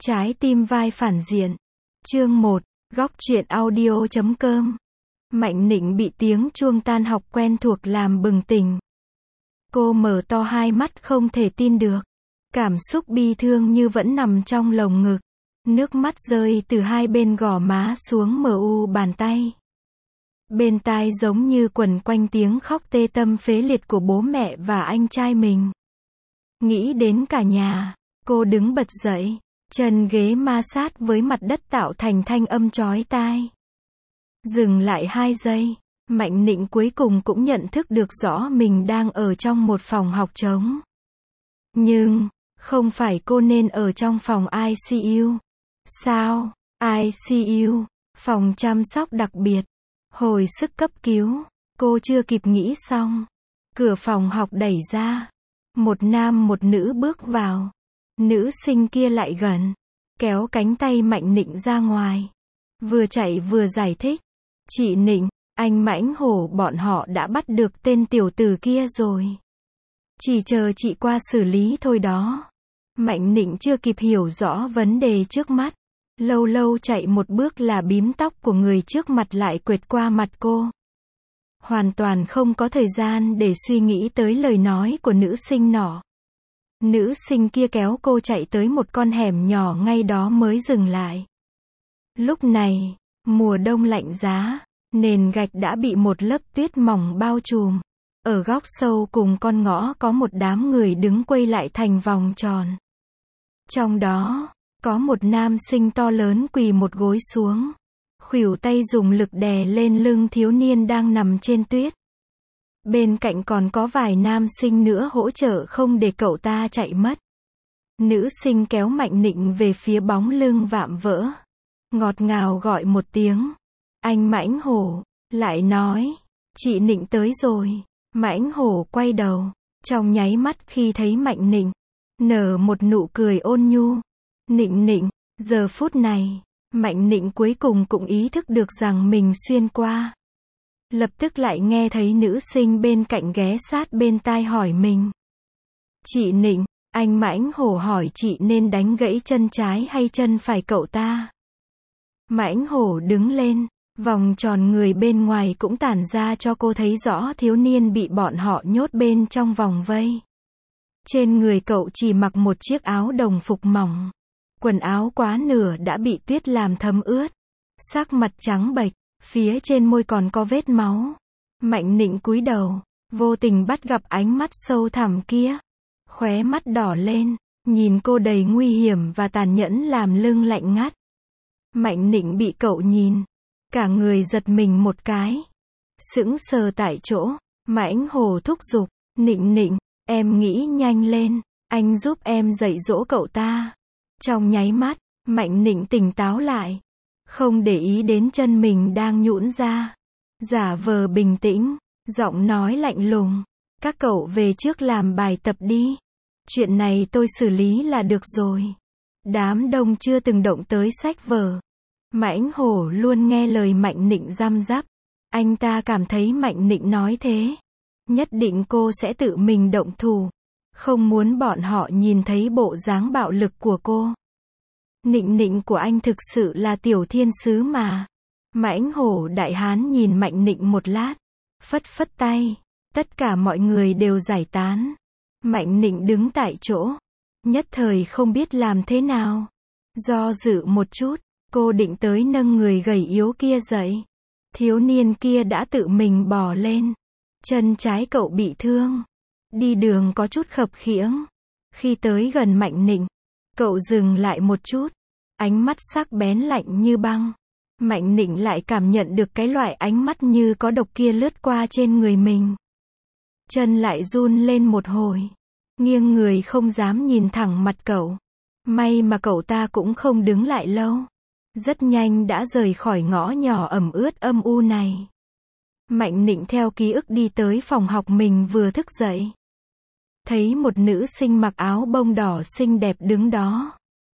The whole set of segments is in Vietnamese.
Trái tim vai phản diện. Chương 1, góc truyện audio.com. Mạnh Nịnh bị tiếng chuông tan học quen thuộc làm bừng tỉnh. Cô mở to hai mắt không thể tin được. Cảm xúc bi thương như vẫn nằm trong lồng ngực. Nước mắt rơi từ hai bên gò má xuống mờ u bàn tay. Bên tai giống như quẩn quanh tiếng khóc tê tâm phế liệt của bố mẹ và anh trai mình. Nghĩ đến cả nhà, cô đứng bật dậy, chân ghế ma sát với mặt đất tạo thành thanh âm chói tai. Dừng lại 2 giây, Mạnh Nịnh cuối cùng cũng nhận thức được rõ mình đang ở trong một phòng học trống. Nhưng, không phải cô nên ở trong phòng ICU. Sao? ICU, phòng chăm sóc đặc biệt. Hồi sức cấp cứu, cô chưa kịp nghĩ xong. Cửa phòng học đẩy ra. Một nam một nữ bước vào. Nữ sinh kia lại gần, kéo cánh tay Mạnh Nịnh ra ngoài. Vừa chạy vừa giải thích. Chị Nịnh, anh Mãnh Hổ bọn họ đã bắt được tên tiểu tử kia rồi. Chỉ chờ chị qua xử lý thôi đó. Mạnh Nịnh chưa kịp hiểu rõ vấn đề trước mắt. Lâu lâu chạy một bước là bím tóc của người trước mặt lại quệt qua mặt cô. Hoàn toàn không có thời gian để suy nghĩ tới lời nói của nữ sinh nọ. Nữ sinh kia kéo cô chạy tới một con hẻm nhỏ ngay đó mới dừng lại. Lúc này, mùa đông lạnh giá, nền gạch đã bị một lớp tuyết mỏng bao trùm. Ở góc sâu cùng con ngõ có một đám người đứng quây lại thành vòng tròn. Trong đó, có một nam sinh to lớn quỳ một gối xuống. Khuỷu tay dùng lực đè lên lưng thiếu niên đang nằm trên tuyết. Bên cạnh còn có vài nam sinh nữa hỗ trợ không để cậu ta chạy mất. Nữ sinh kéo Mạnh Nịnh về phía bóng lưng vạm vỡ. Ngọt ngào gọi một tiếng. Anh Mãnh Hổ, lại nói. Chị Nịnh tới rồi. Mãnh Hổ quay đầu. Trong nháy mắt khi thấy Mạnh Nịnh, nở một nụ cười ôn nhu. Nịnh Nịnh, giờ phút này, Mạnh Nịnh cuối cùng cũng ý thức được rằng mình xuyên qua. Lập tức lại nghe thấy nữ sinh bên cạnh ghé sát bên tai hỏi mình. Chị Nịnh, anh Mãnh Hổ hỏi chị nên đánh gãy chân trái hay chân phải cậu ta. Mãnh Hổ đứng lên, vòng tròn người bên ngoài cũng tản ra cho cô thấy rõ thiếu niên bị bọn họ nhốt bên trong vòng vây. Trên người cậu chỉ mặc một chiếc áo đồng phục mỏng. Quần áo quá nửa đã bị tuyết làm thấm ướt. Sắc mặt trắng bệch, phía trên môi còn có vết máu. Mạnh Nịnh cúi đầu, vô tình bắt gặp ánh mắt sâu thẳm kia. Khóe mắt đỏ lên, nhìn cô đầy nguy hiểm và tàn nhẫn làm lưng lạnh ngắt. Mạnh Nịnh bị cậu nhìn, cả người giật mình một cái. Sững sờ tại chỗ, Mãnh Hổ thúc giục, Nịnh Nịnh, em nghĩ nhanh lên, anh giúp em dạy dỗ cậu ta. Trong nháy mắt, Mạnh Nịnh tỉnh táo lại. Không để ý đến chân mình đang nhũn ra. Giả vờ bình tĩnh, giọng nói lạnh lùng. Các cậu về trước làm bài tập đi. Chuyện này tôi xử lý là được rồi. Đám đông chưa từng động tới sách vở. Mãnh Hổ luôn nghe lời Mạnh Nịnh răm rắp. Anh ta cảm thấy Mạnh Nịnh nói thế, nhất định cô sẽ tự mình động thủ. Không muốn bọn họ nhìn thấy bộ dáng bạo lực của cô. Nịnh Nịnh của anh thực sự là tiểu thiên sứ mà. Mãnh Hổ đại hán nhìn Mạnh Nịnh một lát, phất phất tay. Tất cả mọi người đều giải tán. Mạnh Nịnh đứng tại chỗ, nhất thời không biết làm thế nào. Do dự một chút, cô định tới nâng người gầy yếu kia dậy. Thiếu niên kia đã tự mình bò lên. Chân trái cậu bị thương. Đi đường có chút khập khiễng. Khi tới gần Mạnh Nịnh, cậu dừng lại một chút. Ánh mắt sắc bén lạnh như băng. Mạnh Nịnh lại cảm nhận được cái loại ánh mắt như có độc kia lướt qua trên người mình. Chân lại run lên một hồi. Nghiêng người không dám nhìn thẳng mặt cậu. May mà cậu ta cũng không đứng lại lâu. Rất nhanh đã rời khỏi ngõ nhỏ ẩm ướt âm u này. Mạnh Nịnh theo ký ức đi tới phòng học mình vừa thức dậy. Thấy một nữ sinh mặc áo bông đỏ xinh đẹp đứng đó.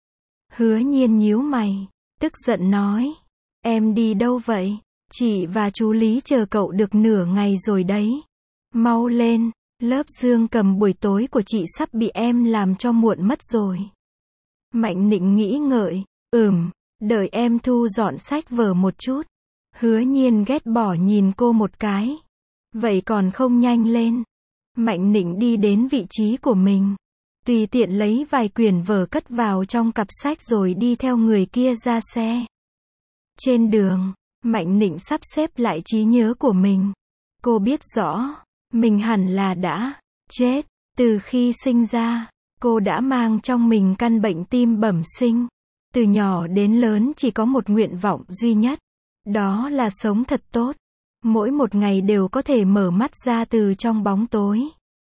Hứa Nhiên nhíu mày, tức giận nói. Em đi đâu vậy? Chị và chú Lý chờ cậu được nửa ngày rồi đấy. Mau lên, lớp dương cầm buổi tối của chị sắp bị em làm cho muộn mất rồi. Mạnh Nịnh nghĩ ngợi, đợi em thu dọn sách vở một chút. Hứa Nhiên ghét bỏ nhìn cô một cái. Vậy còn không nhanh lên. Mạnh Nịnh đi đến vị trí của mình. Tùy tiện lấy vài quyển vở cất vào trong cặp sách rồi đi theo người kia ra xe. Trên đường, Mạnh Nịnh sắp xếp lại trí nhớ của mình. Cô biết rõ, mình hẳn là đã chết. Từ khi sinh ra, cô đã mang trong mình căn bệnh tim bẩm sinh. Từ nhỏ đến lớn chỉ có một nguyện vọng duy nhất. Đó là sống thật tốt. Mỗi một ngày đều có thể mở mắt ra từ trong bóng tối.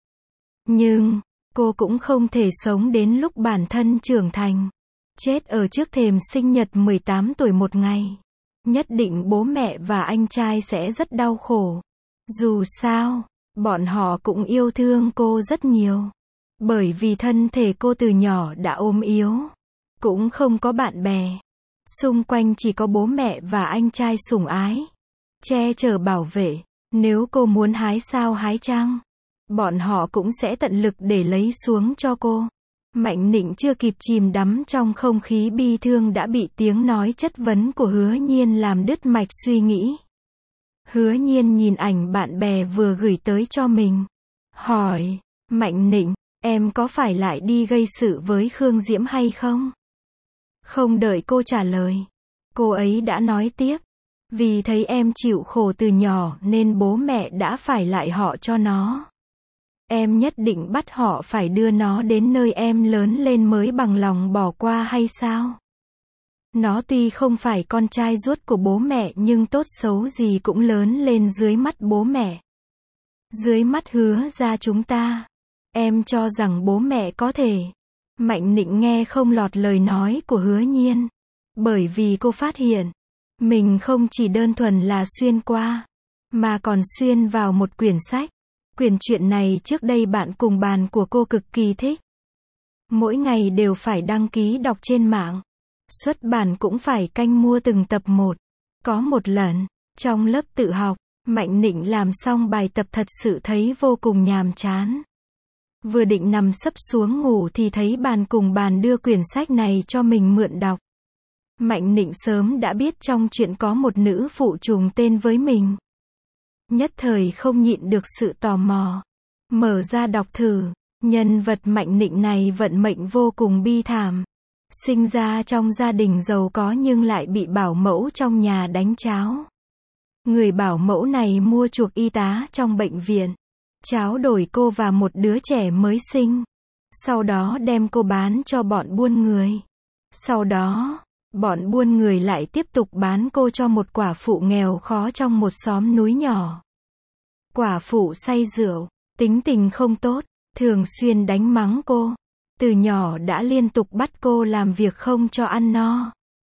Nhưng, cô cũng không thể sống đến lúc bản thân trưởng thành. Chết ở trước thềm sinh nhật 18 tuổi một ngày. Nhất định bố mẹ và anh trai sẽ rất đau khổ. Dù sao, bọn họ cũng yêu thương cô rất nhiều. Bởi vì thân thể cô từ nhỏ đã ốm yếu. Cũng không có bạn bè. Xung quanh chỉ có bố mẹ và anh trai sủng ái. Che chở bảo vệ. Nếu cô muốn hái sao hái chăng, bọn họ cũng sẽ tận lực để lấy xuống cho cô. Mạnh Nịnh chưa kịp chìm đắm trong không khí bi thương đã bị tiếng nói chất vấn của Hứa Nhiên làm đứt mạch suy nghĩ. Hứa Nhiên nhìn ảnh bạn bè vừa gửi tới cho mình. Hỏi, Mạnh Nịnh, em có phải lại đi gây sự với Khương Diễm hay không? Không đợi cô trả lời. Cô ấy đã nói tiếp. Vì thấy em chịu khổ từ nhỏ nên bố mẹ đã phải lại họ cho nó. Em nhất định bắt họ phải đưa nó đến nơi em lớn lên mới bằng lòng bỏ qua hay sao? Nó tuy không phải con trai ruột của bố mẹ nhưng tốt xấu gì cũng lớn lên dưới mắt bố mẹ. Dưới mắt Hứa gia chúng ta. Em cho rằng bố mẹ có thể. Mạnh Nịnh nghe không lọt lời nói của Hứa Nhiên. Bởi vì cô phát hiện, mình không chỉ đơn thuần là xuyên qua, mà còn xuyên vào một quyển sách. Quyển truyện này trước đây bạn cùng bàn của cô cực kỳ thích. Mỗi ngày đều phải đăng ký đọc trên mạng. Xuất bản cũng phải canh mua từng tập một. Có một lần, trong lớp tự học, Mạnh Nịnh làm xong bài tập thật sự thấy vô cùng nhàm chán. Vừa định nằm sấp xuống ngủ thì thấy bàn cùng bàn đưa quyển sách này cho mình mượn đọc. Mạnh Nịnh sớm đã biết trong chuyện có một nữ phụ trùng tên với mình. Nhất thời không nhịn được sự tò mò. Mở ra đọc thử, nhân vật Mạnh Nịnh này vận mệnh vô cùng bi thảm. Sinh ra trong gia đình giàu có nhưng lại bị bảo mẫu trong nhà đánh cháo. Người bảo mẫu này mua chuộc y tá trong bệnh viện. Cháo đổi cô và một đứa trẻ mới sinh. Sau đó đem cô bán cho bọn buôn người. Sau đó, bọn buôn người lại tiếp tục bán cô cho một quả phụ nghèo khó trong một xóm núi nhỏ. Quả phụ say rượu, tính tình không tốt, thường xuyên đánh mắng cô. Từ nhỏ đã liên tục bắt cô làm việc không cho ăn no.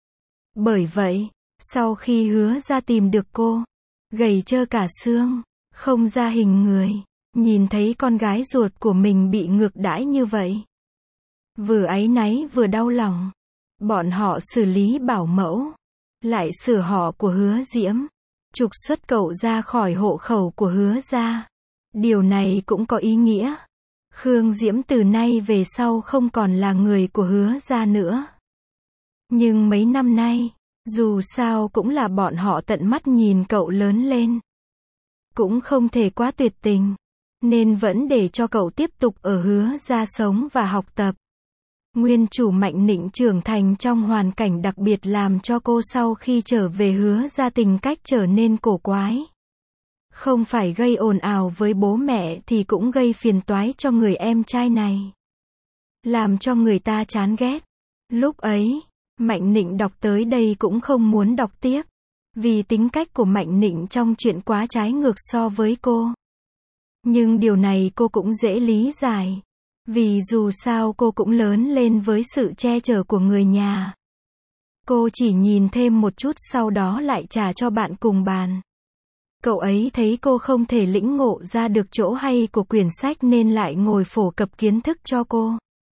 Bởi vậy, sau khi Hứa ra tìm được cô, gầy trơ cả xương, không ra hình người, nhìn thấy con gái ruột của mình bị ngược đãi như vậy. Vừa áy náy vừa đau lòng. Bọn họ xử lý bảo mẫu, lại sửa họ của Hứa Diễm, trục xuất cậu ra khỏi hộ khẩu của Hứa gia. Điều này cũng có ý nghĩa. Khương Diễm từ nay về sau không còn là người của Hứa gia nữa. Nhưng mấy năm nay, dù sao cũng là bọn họ tận mắt nhìn cậu lớn lên. Cũng không thể quá tuyệt tình, nên vẫn để cho cậu tiếp tục ở Hứa gia sống và học tập. Nguyên chủ Mạnh Nịnh trưởng thành trong hoàn cảnh đặc biệt làm cho cô sau khi trở về Hứa gia tình cách trở nên cổ quái. Không phải gây ồn ào với bố mẹ thì cũng gây phiền toái cho người em trai này. Làm cho người ta chán ghét. Lúc ấy, Mạnh Nịnh đọc tới đây cũng không muốn đọc tiếp. Vì tính cách của Mạnh Nịnh trong chuyện quá trái ngược so với cô. Nhưng điều này cô cũng dễ lý giải. Vì dù sao cô cũng lớn lên với sự che chở của người nhà. Cô chỉ nhìn thêm một chút sau đó lại trả cho bạn cùng bàn. Cậu ấy thấy cô không thể lĩnh ngộ ra được chỗ hay của quyển sách nên lại ngồi phổ cập kiến thức cho cô.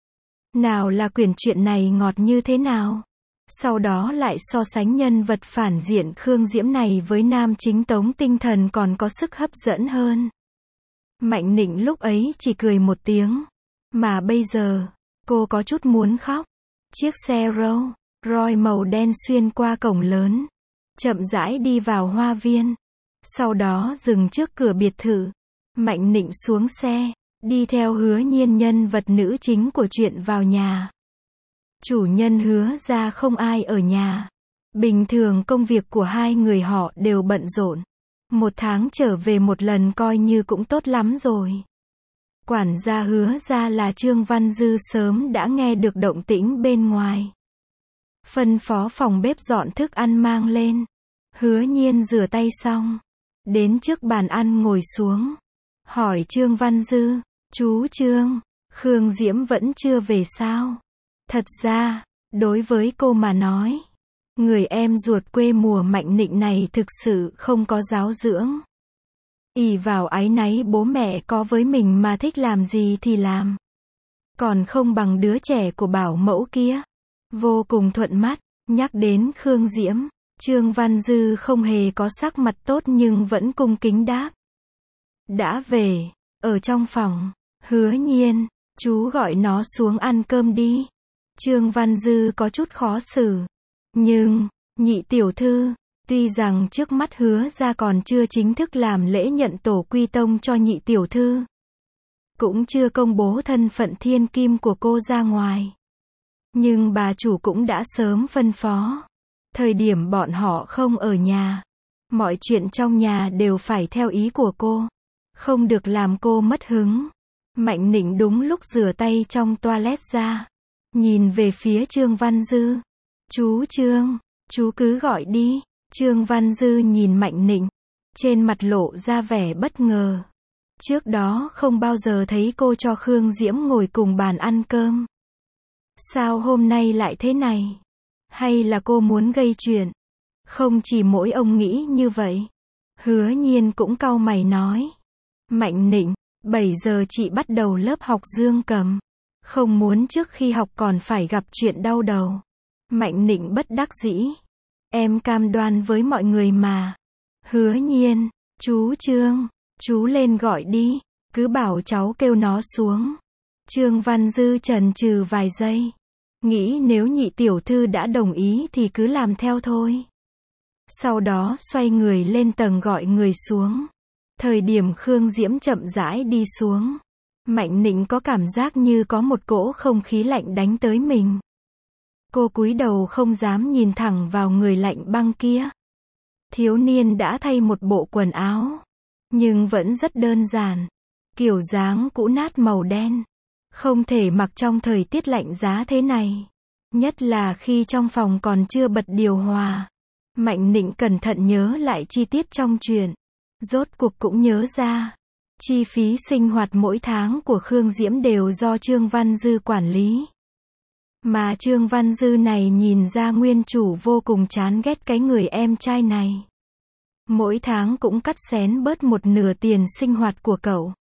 Nào là quyển truyện này ngọt như thế nào? Sau đó lại so sánh nhân vật phản diện Khương Diễm này với nam chính Tống Tinh Thần còn có sức hấp dẫn hơn. Mạnh Nịnh lúc ấy chỉ cười một tiếng. Mà bây giờ, cô có chút muốn khóc. Chiếc xe Rolls Royce màu đen xuyên qua cổng lớn, chậm rãi đi vào hoa viên. Sau đó dừng trước cửa biệt thự. Mạnh Nịnh xuống xe, đi theo Hứa Nhiên, nhân vật nữ chính của truyện, vào nhà. Chủ nhân Hứa gia không ai ở nhà. Bình thường công việc của hai người họ đều bận rộn. Một tháng trở về một lần coi như cũng tốt lắm rồi. Quản gia Hứa gia là Trương Văn Dư sớm đã nghe được động tĩnh bên ngoài. Phân phó phòng bếp dọn thức ăn mang lên. Hứa Nhiên rửa tay xong, đến trước bàn ăn ngồi xuống. Hỏi Trương Văn Dư, chú Trương, Khương Diễm vẫn chưa về sao? Thật ra, đối với cô mà nói, người em ruột quê mùa Mạnh Nịnh này thực sự không có giáo dưỡng. Ỷ vào áy náy bố mẹ có với mình mà thích làm gì thì làm. Còn không bằng đứa trẻ của bảo mẫu kia. Vô cùng thuận mắt. Nhắc đến Khương Diễm, Trương Văn Dư không hề có sắc mặt tốt nhưng vẫn cung kính đáp. Đã về. Ở trong phòng. Hứa Nhiên, chú gọi nó xuống ăn cơm đi. Trương Văn Dư có chút khó xử. Nhưng, nhị tiểu thư, tuy rằng trước mắt Hứa gia còn chưa chính thức làm lễ nhận tổ quy tông cho nhị tiểu thư, cũng chưa công bố thân phận thiên kim của cô ra ngoài. Nhưng bà chủ cũng đã sớm phân phó. Thời điểm bọn họ không ở nhà, mọi chuyện trong nhà đều phải theo ý của cô. Không được làm cô mất hứng. Mạnh Nịnh đúng lúc rửa tay trong toilet ra. Nhìn về phía Trương Văn Dư. Chú Trương, chú cứ gọi đi. Trương Văn Dư nhìn Mạnh Nịnh. Trên mặt lộ ra vẻ bất ngờ. Trước đó không bao giờ thấy cô cho Khương Diễm ngồi cùng bàn ăn cơm. Sao hôm nay lại thế này? Hay là cô muốn gây chuyện? Không chỉ mỗi ông nghĩ như vậy. Hứa Nhiên cũng cau mày nói. Mạnh Nịnh, 7 giờ chị bắt đầu lớp học dương cầm. Không muốn trước khi học còn phải gặp chuyện đau đầu. Mạnh Nịnh bất đắc dĩ. Em cam đoan với mọi người mà. Hứa Nhiên, chú Trương, chú lên gọi đi. Cứ bảo cháu kêu nó xuống. Trương Văn Dư chần chừ vài giây. Nghĩ nếu nhị tiểu thư đã đồng ý thì cứ làm theo thôi. Sau đó xoay người lên tầng gọi người xuống. Thời điểm Khương Diễm chậm rãi đi xuống, Mạnh Nịnh có cảm giác như có một cỗ không khí lạnh đánh tới mình. Cô cúi đầu không dám nhìn thẳng vào người lạnh băng kia. Thiếu niên đã thay một bộ quần áo, nhưng vẫn rất đơn giản. Kiểu dáng cũ nát màu đen. Không thể mặc trong thời tiết lạnh giá thế này. Nhất là khi trong phòng còn chưa bật điều hòa. Mạnh Nịnh cẩn thận nhớ lại chi tiết trong chuyện. Rốt cuộc cũng nhớ ra. Chi phí sinh hoạt mỗi tháng của Khương Diễm đều do Trương Văn Dư quản lý. Mà Trương Văn Dư này nhìn ra nguyên chủ vô cùng chán ghét cái người em trai này. Mỗi tháng cũng cắt xén bớt một nửa tiền sinh hoạt của cậu.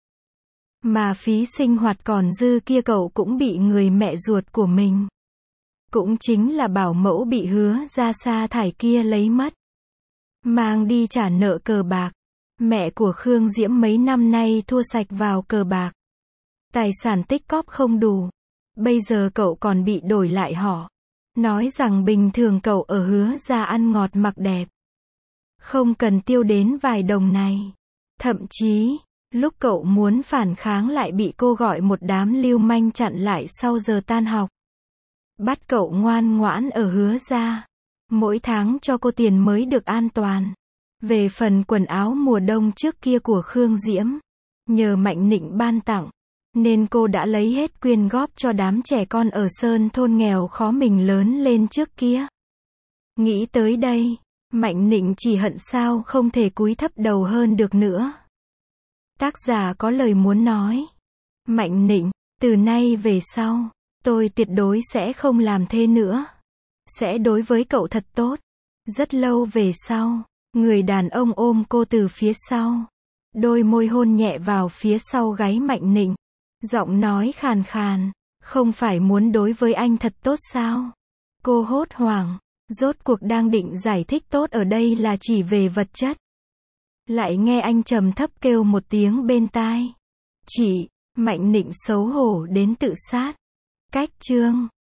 Mà phí sinh hoạt còn dư kia cậu cũng bị người mẹ ruột của mình, cũng chính là bảo mẫu bị Hứa ra sa thải kia lấy mất. Mang đi trả nợ cờ bạc. Mẹ của Khương Diễm mấy năm nay thua sạch vào cờ bạc. Tài sản tích cóp không đủ. Bây giờ cậu còn bị đổi lại họ. Nói rằng bình thường cậu ở Hứa ra ăn ngọt mặc đẹp. Không cần tiêu đến vài đồng này. Thậm chí, lúc cậu muốn phản kháng lại bị cô gọi một đám lưu manh chặn lại sau giờ tan học. Bắt cậu ngoan ngoãn ở Hứa ra. Mỗi tháng cho cô tiền mới được an toàn. Về phần quần áo mùa đông trước kia của Khương Diễm, nhờ Mạnh Nịnh ban tặng, nên cô đã lấy hết quyên góp cho đám trẻ con ở sơn thôn nghèo khó mình lớn lên trước kia. Nghĩ tới đây, Mạnh Nịnh chỉ hận sao không thể cúi thấp đầu hơn được nữa. Tác giả có lời muốn nói. Mạnh Nịnh, từ nay về sau, tôi tuyệt đối sẽ không làm thế nữa. Sẽ đối với cậu thật tốt. Rất lâu về sau, người đàn ông ôm cô từ phía sau. Đôi môi hôn nhẹ vào phía sau gáy Mạnh Nịnh. Giọng nói khàn khàn. Không phải muốn đối với anh thật tốt sao? Cô hốt hoảng. Rốt cuộc đang định giải thích tốt ở đây là chỉ về vật chất. Lại nghe anh trầm thấp kêu một tiếng bên tai. Chị, Mạnh Nịnh xấu hổ đến tự sát. Cách chương